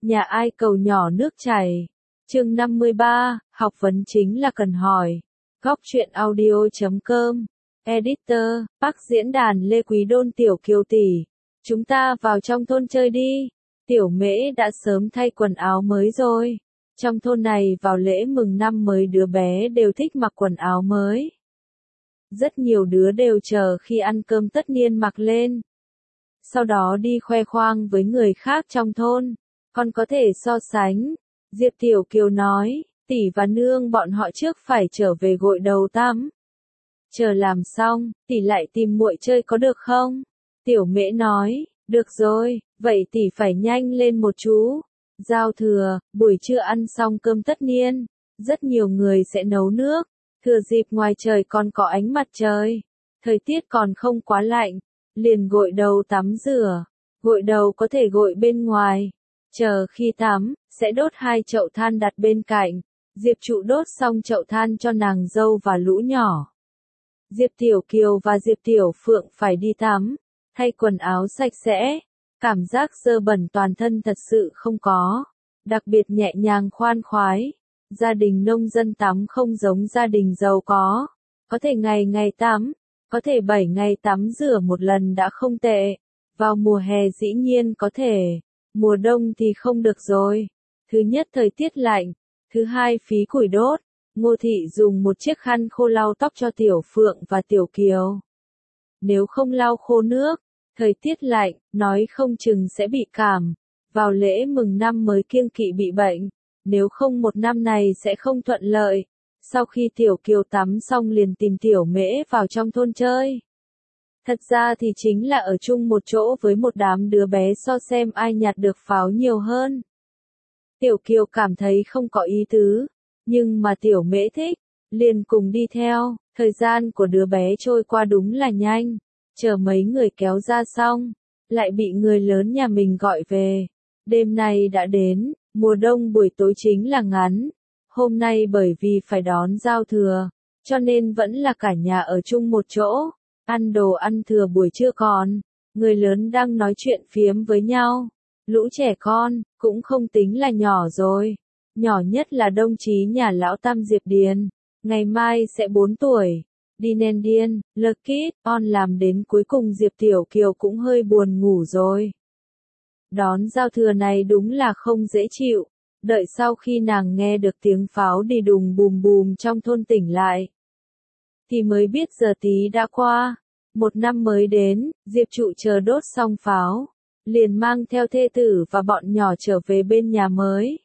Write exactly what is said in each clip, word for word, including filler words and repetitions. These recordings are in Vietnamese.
Nhà ai cầu nhỏ nước chảy. Chương năm mươi ba, học vấn chính là cần hỏi. Góc truyện audio chấm com. Editor, Bắc diễn đàn Lê Quý Đôn Tiểu Kiều tỷ. Chúng ta vào trong thôn chơi đi. Tiểu Mễ đã sớm thay quần áo mới rồi. Trong thôn này vào lễ mừng năm mới đứa bé đều thích mặc quần áo mới. Rất nhiều đứa đều chờ khi ăn cơm tất niên mặc lên. Sau đó đi khoe khoang với người khác trong thôn. Còn có thể so sánh. Diệp Tiểu Kiều nói, tỷ và nương bọn họ trước phải trở về gội đầu tắm. Chờ làm xong, tỷ lại tìm muội chơi có được không? Tiểu Mễ nói, được rồi, vậy tỷ phải nhanh lên một chú. Giao thừa, buổi trưa ăn xong cơm tất niên, rất nhiều người sẽ nấu nước. Thừa dịp ngoài trời còn có ánh mặt trời, thời tiết còn không quá lạnh, liền gội đầu tắm rửa. Gội đầu có thể gội bên ngoài. Chờ khi tắm, sẽ đốt hai chậu than đặt bên cạnh. Diệp Trụ đốt xong chậu than cho nàng dâu và lũ nhỏ. Diệp Tiểu Kiều và Diệp Tiểu Phượng phải đi tắm, thay quần áo sạch sẽ. Cảm giác dơ bẩn toàn thân thật sự không có. Đặc biệt nhẹ nhàng khoan khoái. Gia đình nông dân tắm không giống gia đình giàu có. Có thể ngày ngày tắm, có thể bảy ngày tắm rửa một lần đã không tệ. Vào mùa hè dĩ nhiên có thể, mùa đông thì không được rồi. Thứ nhất thời tiết lạnh, thứ hai phí củi đốt. Ngô Thị dùng một chiếc khăn khô lau tóc cho Tiểu Phượng và Tiểu Kiều. Nếu không lau khô nước, thời tiết lạnh, nói không chừng sẽ bị cảm. Vào lễ mừng năm mới kiêng kỵ bị bệnh. Nếu không một năm này sẽ không thuận lợi. Sau khi Tiểu Kiều tắm xong liền tìm Tiểu Mễ vào trong thôn chơi. Thật ra thì chính là ở chung một chỗ với một đám đứa bé so xem ai nhặt được pháo nhiều hơn. Tiểu Kiều cảm thấy không có ý tứ, nhưng mà Tiểu Mễ thích, liền cùng đi theo. Thời gian của đứa bé trôi qua đúng là nhanh. Chờ mấy người kéo ra xong, lại bị người lớn nhà mình gọi về. Đêm nay đã đến. Mùa đông buổi tối chính là ngắn. Hôm nay bởi vì phải đón giao thừa, cho nên vẫn là cả nhà ở chung một chỗ. Ăn đồ ăn thừa buổi trưa còn. Người lớn đang nói chuyện phiếm với nhau. Lũ trẻ con, cũng không tính là nhỏ rồi. Nhỏ nhất là đồng chí nhà lão Tam Diệp Điền. Ngày mai sẽ bốn tuổi. Đi nên điên, lơ kít, on làm đến cuối cùng Diệp Tiểu Kiều cũng hơi buồn ngủ rồi. Đón giao thừa này đúng là không dễ chịu. Đợi sau khi nàng nghe được tiếng pháo đi đùng bùm bùm trong thôn tỉnh lại, thì mới biết giờ tí đã qua. Một năm mới đến, Diệp Trụ chờ đốt xong pháo, liền mang theo thê tử và bọn nhỏ trở về bên nhà mới.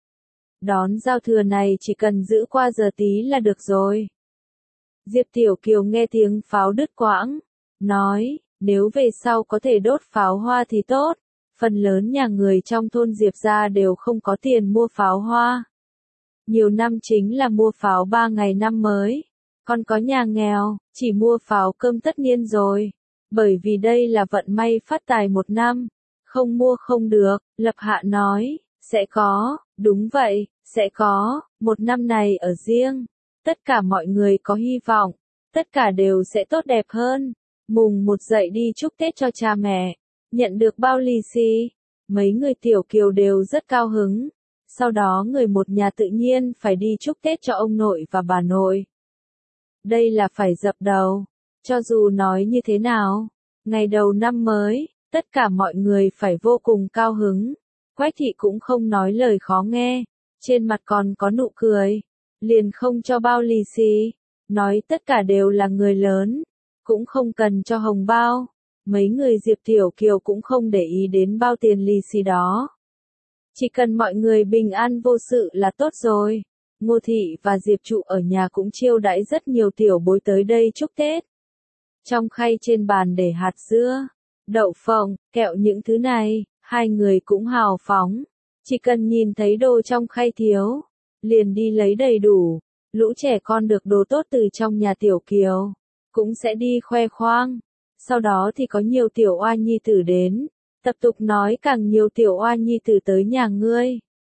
Đón giao thừa này chỉ cần giữ qua giờ tí là được rồi. Diệp Tiểu Kiều nghe tiếng pháo đứt quãng, nói, nếu về sau có thể đốt pháo hoa thì tốt. Phần lớn nhà người trong thôn Diệp gia đều không có tiền mua pháo hoa. Nhiều năm chính là mua pháo ba ngày năm mới. Còn có nhà nghèo, chỉ mua pháo cơm tất niên rồi. Bởi vì đây là vận may phát tài một năm. Không mua không được, Lập Hạ nói, sẽ có, đúng vậy, sẽ có, một năm này ở riêng. Tất cả mọi người có hy vọng, tất cả đều sẽ tốt đẹp hơn. Mùng một dậy đi chúc Tết cho cha mẹ. Nhận được bao lì xì, mấy người Tiểu Kiều đều rất cao hứng. Sau đó người một nhà tự nhiên phải đi chúc Tết cho ông nội và bà nội. Đây là phải dập đầu. Cho dù nói như thế nào, ngày đầu năm mới, tất cả mọi người phải vô cùng cao hứng. Quách thị cũng không nói lời khó nghe, trên mặt còn có nụ cười, liền không cho bao lì xì, nói tất cả đều là người lớn, cũng không cần cho hồng bao. Mấy người Diệp Tiểu Kiều cũng không để ý đến bao tiền lì xì đó. Chỉ cần mọi người bình an vô sự là tốt rồi. Ngô Thị và Diệp Trụ ở nhà cũng chiêu đãi rất nhiều tiểu bối tới đây chúc Tết. Trong khay trên bàn để hạt dưa, đậu phộng, kẹo những thứ này, hai người cũng hào phóng. Chỉ cần nhìn thấy đồ trong khay thiếu, liền đi lấy đầy đủ. Lũ trẻ con được đồ tốt từ trong nhà Tiểu Kiều, cũng sẽ đi khoe khoang. Sau đó thì có nhiều tiểu oa nhi tử đến, tập tục nói càng nhiều tiểu oa nhi tử tới nhà ngươi.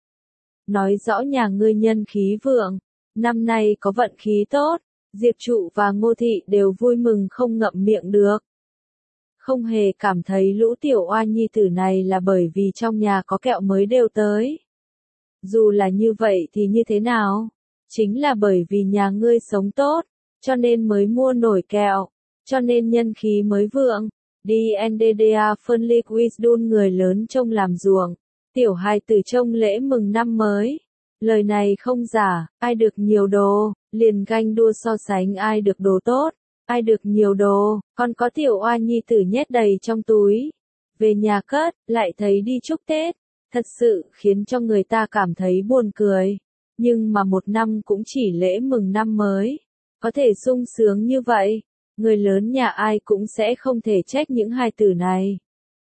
Nói rõ nhà ngươi nhân khí vượng, năm nay có vận khí tốt, Diệp Trụ và Ngô Thị đều vui mừng không ngậm miệng được. không hề cảm thấy lũ tiểu oa nhi tử này là bởi vì trong nhà có kẹo mới đều tới. Dù là như vậy thì như thế nào? Chính là bởi vì nhà ngươi sống tốt, cho nên mới mua nổi kẹo, cho nên nhân khí mới vượng. đê en đê đê a phân ly wisdom người lớn trông làm ruộng, tiểu hài tử trông lễ mừng năm mới. Lời này không giả, ai được nhiều đồ, liền ganh đua so sánh ai được đồ tốt, ai được nhiều đồ, còn có tiểu oa nhi tử nhét đầy trong túi. Về nhà cất, lại thấy đi chúc Tết, thật sự khiến cho người ta cảm thấy buồn cười. Nhưng mà một năm cũng chỉ lễ mừng năm mới, có thể sung sướng như vậy, người lớn nhà ai cũng sẽ không thể trách những hài tử này.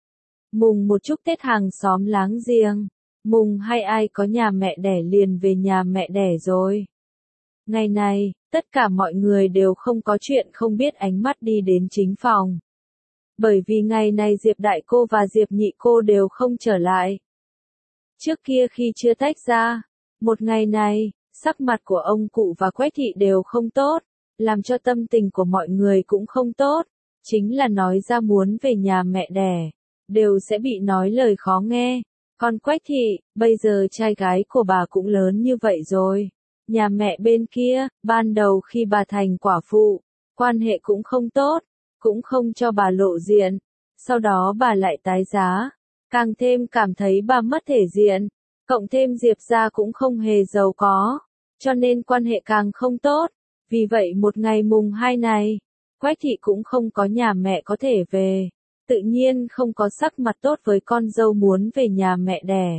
Mùng một chúc Tết hàng xóm láng giềng, mùng hai ai có nhà mẹ đẻ liền về nhà mẹ đẻ rồi. Ngày này, tất cả mọi người đều không có chuyện không biết ánh mắt đi đến chính phòng. Bởi vì ngày này Diệp đại cô và Diệp nhị cô đều không trở lại. Trước kia khi chưa tách ra, một ngày này, sắc mặt của ông cụ và Quách thị đều không tốt, làm cho tâm tình của mọi người cũng không tốt, chính là nói ra muốn về nhà mẹ đẻ, đều sẽ bị nói lời khó nghe. Còn Quách thị, bây giờ trai gái của bà cũng lớn như vậy rồi. Nhà mẹ bên kia, ban đầu khi bà thành quả phụ, quan hệ cũng không tốt, cũng không cho bà lộ diện. Sau đó bà lại tái giá, càng thêm cảm thấy bà mất thể diện. Cộng thêm Diệp gia cũng không hề giàu có, cho nên quan hệ càng không tốt. Vì vậy một ngày mùng hai này, Quách thị cũng không có nhà mẹ có thể về. Tự nhiên không có sắc mặt tốt với con dâu muốn về nhà mẹ đẻ.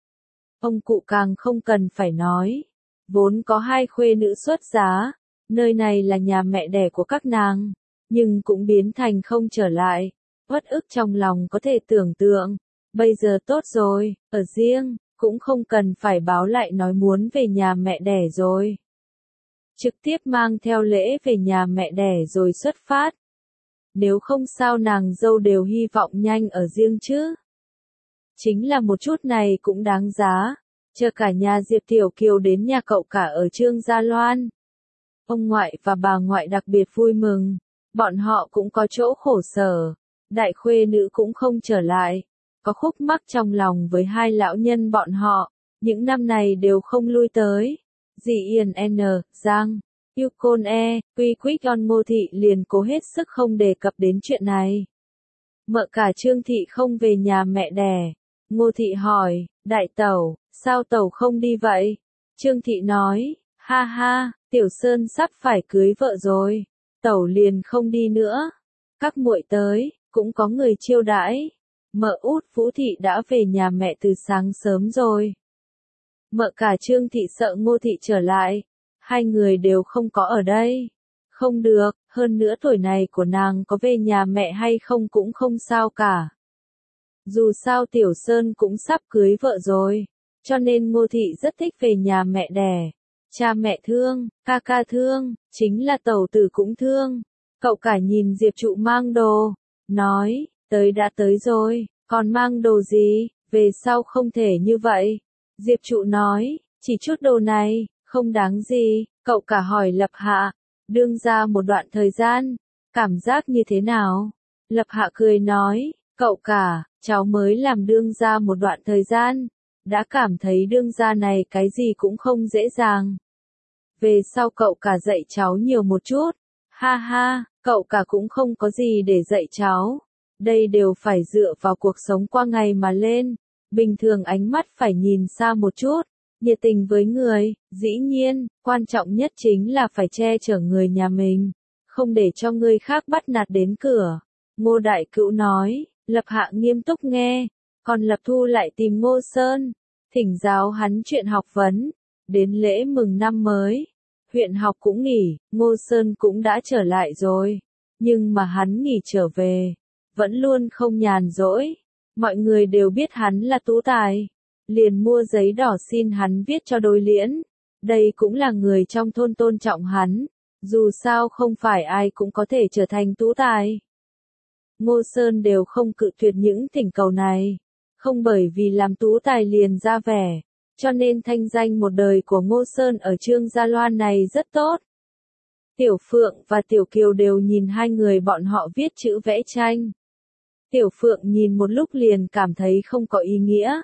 Ông cụ càng không cần phải nói. Vốn có hai khuê nữ xuất giá, nơi này là nhà mẹ đẻ của các nàng, nhưng cũng biến thành không trở lại. Uất ức trong lòng có thể tưởng tượng. Bây giờ tốt rồi, ở riêng, cũng không cần phải báo lại nói muốn về nhà mẹ đẻ rồi. Trực tiếp mang theo lễ về nhà mẹ đẻ rồi xuất phát. Nếu không sao nàng dâu đều hy vọng nhanh ở riêng chứ. Chính là một chút này cũng đáng giá. Chờ cả nhà Diệp Tiểu Kiều đến nhà cậu cả ở Trương Gia Loan. Ông ngoại và bà ngoại đặc biệt vui mừng. Bọn họ cũng có chỗ khổ sở. Đại khuê nữ cũng không trở lại. Có khúc mắc trong lòng với hai lão nhân bọn họ. Những năm này đều không lui tới. Dì Yên N, Giang, Yukon E, Quy Quýt On Ngô Thị liền cố hết sức không đề cập đến chuyện này. Mợ cả Trương Thị không về nhà mẹ đẻ. Ngô Thị hỏi, đại tẩu, sao tẩu không đi vậy? Trương Thị nói, ha ha, Tiểu Sơn sắp phải cưới vợ rồi. Tẩu liền không đi nữa. Các muội tới, cũng có người chiêu đãi. Mợ út Vũ Thị đã về nhà mẹ từ sáng sớm rồi. Mợ cả Trương Thị sợ Ngô Thị trở lại. Hai người đều không có ở đây. Không được, hơn nữa tuổi này của nàng có về nhà mẹ hay không cũng không sao cả. Dù sao Tiểu Sơn cũng sắp cưới vợ rồi. Cho nên Ngô Thị rất thích về nhà mẹ đẻ. Cha mẹ thương, ca ca thương, chính là tẩu tử cũng thương. Cậu cả nhìn Diệp Trụ mang đồ. Nói, tới đã tới rồi, còn mang đồ gì, về sau không thể như vậy. Diệp Trụ nói, chỉ chút đồ này, không đáng gì. Cậu cả hỏi Lập Hạ, đương ra một đoạn thời gian, cảm giác như thế nào? Lập Hạ cười nói, cậu cả, cháu mới làm đương ra một đoạn thời gian, đã cảm thấy đương ra này cái gì cũng không dễ dàng. Về sau cậu cả dạy cháu nhiều một chút. Ha ha, cậu cả cũng không có gì để dạy cháu. Đây đều phải dựa vào cuộc sống qua ngày mà lên. Bình thường ánh mắt phải nhìn xa một chút. Nhiệt tình với người, dĩ nhiên, quan trọng nhất chính là phải che chở người nhà mình. Không để cho người khác bắt nạt đến cửa. Ngô Đại Cữu nói, Lập Hạ nghiêm túc nghe. Còn Lập Thu lại tìm Ngô Sơn. Thỉnh giáo hắn chuyện học vấn. Đến lễ mừng năm mới. Huyện học cũng nghỉ, Ngô Sơn cũng đã trở lại rồi. Nhưng mà hắn nghỉ trở về. Vẫn luôn không nhàn rỗi. Mọi người đều biết hắn là tú tài. Liền mua giấy đỏ xin hắn viết cho đối liễn. Đây cũng là người trong thôn tôn trọng hắn. Dù sao không phải ai cũng có thể trở thành tú tài. Ngô Sơn đều không cự tuyệt những thỉnh cầu này. Không bởi vì làm tú tài liền ra vẻ. Cho nên thanh danh một đời của Ngô Sơn ở Trương Gia Loan này rất tốt. Tiểu Phượng và Tiểu Kiều đều nhìn hai người bọn họ viết chữ vẽ tranh. Tiểu Phượng nhìn một lúc liền cảm thấy không có ý nghĩa.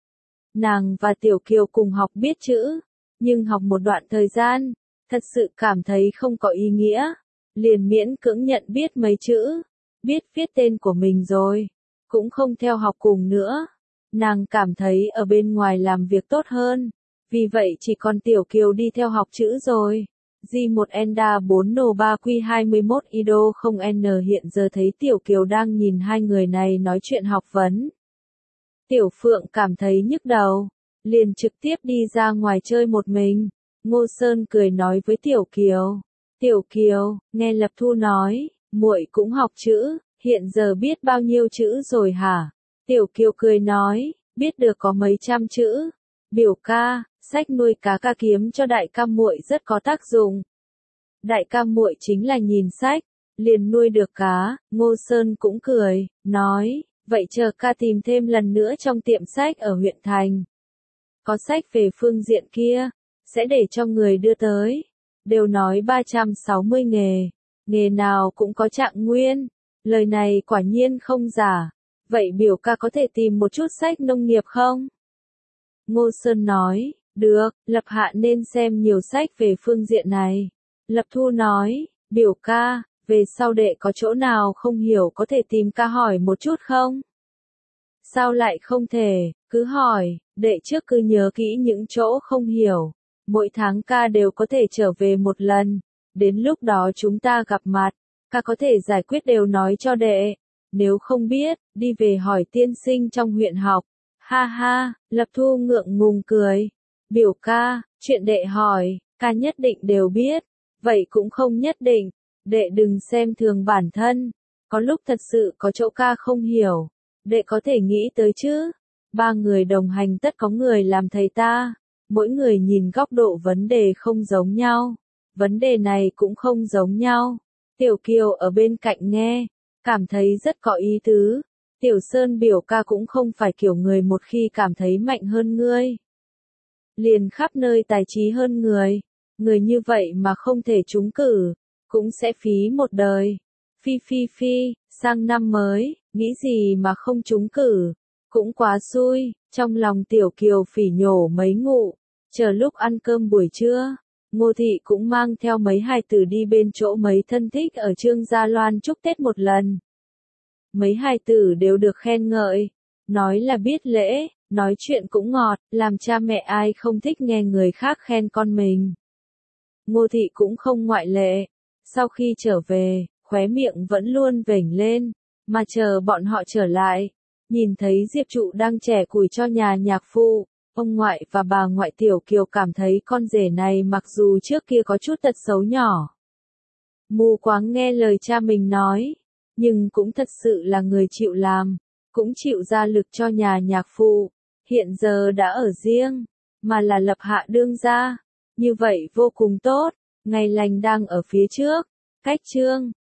Nàng và Tiểu Kiều cùng học biết chữ, nhưng học một đoạn thời gian, thật sự cảm thấy không có ý nghĩa, liền miễn cưỡng nhận biết mấy chữ, biết viết tên của mình rồi, cũng không theo học cùng nữa. Nàng cảm thấy ở bên ngoài làm việc tốt hơn, vì vậy chỉ còn Tiểu Kiều đi theo học chữ rồi. G một Enda bốn N ba Q hai mốt Ido không N hiện giờ thấy Tiểu Kiều đang nhìn hai người này nói chuyện học vấn. Tiểu Phượng cảm thấy nhức đầu, liền trực tiếp đi ra ngoài chơi một mình. Ngô Sơn cười nói với Tiểu Kiều. Tiểu Kiều, nghe Lập Thu nói, muội cũng học chữ, hiện giờ biết bao nhiêu chữ rồi hả? Tiểu Kiều cười nói, biết được có mấy trăm chữ. Biểu ca, sách nuôi cá ca kiếm cho đại ca muội rất có tác dụng. Đại ca muội chính là nhìn sách, liền nuôi được cá. Ngô Sơn cũng cười, nói, vậy chờ ca tìm thêm lần nữa trong tiệm sách ở huyện thành. Có sách về phương diện kia, sẽ để cho người đưa tới. Đều nói ba trăm sáu mươi nghề, nghề nào cũng có trạng nguyên. Lời này quả nhiên không giả. Vậy biểu ca có thể tìm một chút sách nông nghiệp không? Ngô Sơn nói, được, Lập Hạ nên xem nhiều sách về phương diện này. Lập Thu nói, biểu ca, về sau đệ có chỗ nào không hiểu có thể tìm ca hỏi một chút không? Sao lại không thể, cứ hỏi, đệ trước cứ nhớ kỹ những chỗ không hiểu. Mỗi tháng ca đều có thể trở về một lần, đến lúc đó chúng ta gặp mặt, ca có thể giải quyết đều nói cho đệ. Nếu không biết, đi về hỏi tiên sinh trong huyện học. Ha ha, Lập Thu ngượng ngùng cười. Biểu ca, chuyện đệ hỏi, ca nhất định đều biết. Vậy cũng không nhất định, đệ đừng xem thường bản thân. Có lúc thật sự có chỗ ca không hiểu, đệ có thể nghĩ tới chứ. Ba người đồng hành tất có người làm thầy ta. Mỗi người nhìn góc độ vấn đề không giống nhau. Vấn đề này cũng không giống nhau. Tiểu Kiều ở bên cạnh nghe, cảm thấy rất có ý tứ. Tiểu Sơn biểu ca cũng không phải kiểu người một khi cảm thấy mạnh hơn ngươi, liền khắp nơi tài trí hơn người. Người như vậy mà không thể trúng cử, cũng sẽ phí một đời. Phi phi phi, sang năm mới, nghĩ gì mà không trúng cử, cũng quá xui. Trong lòng Tiểu Kiều phỉ nhổ mấy ngụ. Chờ lúc ăn cơm buổi trưa, Ngô Thị cũng mang theo mấy hài tử đi bên chỗ mấy thân thích ở Trương Gia Loan chúc Tết một lần. Mấy hài tử đều được khen ngợi, nói là biết lễ, nói chuyện cũng ngọt, làm cha mẹ ai không thích nghe người khác khen con mình. Ngô Thị cũng không ngoại lệ, sau khi trở về, khóe miệng vẫn luôn vểnh lên, mà chờ bọn họ trở lại, nhìn thấy Diệp Trụ đang chẻ củi cho nhà nhạc phụ, ông ngoại và bà ngoại Tiểu Kiều cảm thấy con rể này mặc dù trước kia có chút tật xấu nhỏ, mù quáng nghe lời cha mình nói, nhưng cũng thật sự là người chịu làm, cũng chịu ra lực cho nhà nhạc phụ, hiện giờ đã ở riêng, mà là Lập Hạ đương gia, như vậy vô cùng tốt, ngày lành đang ở phía trước, cách Trương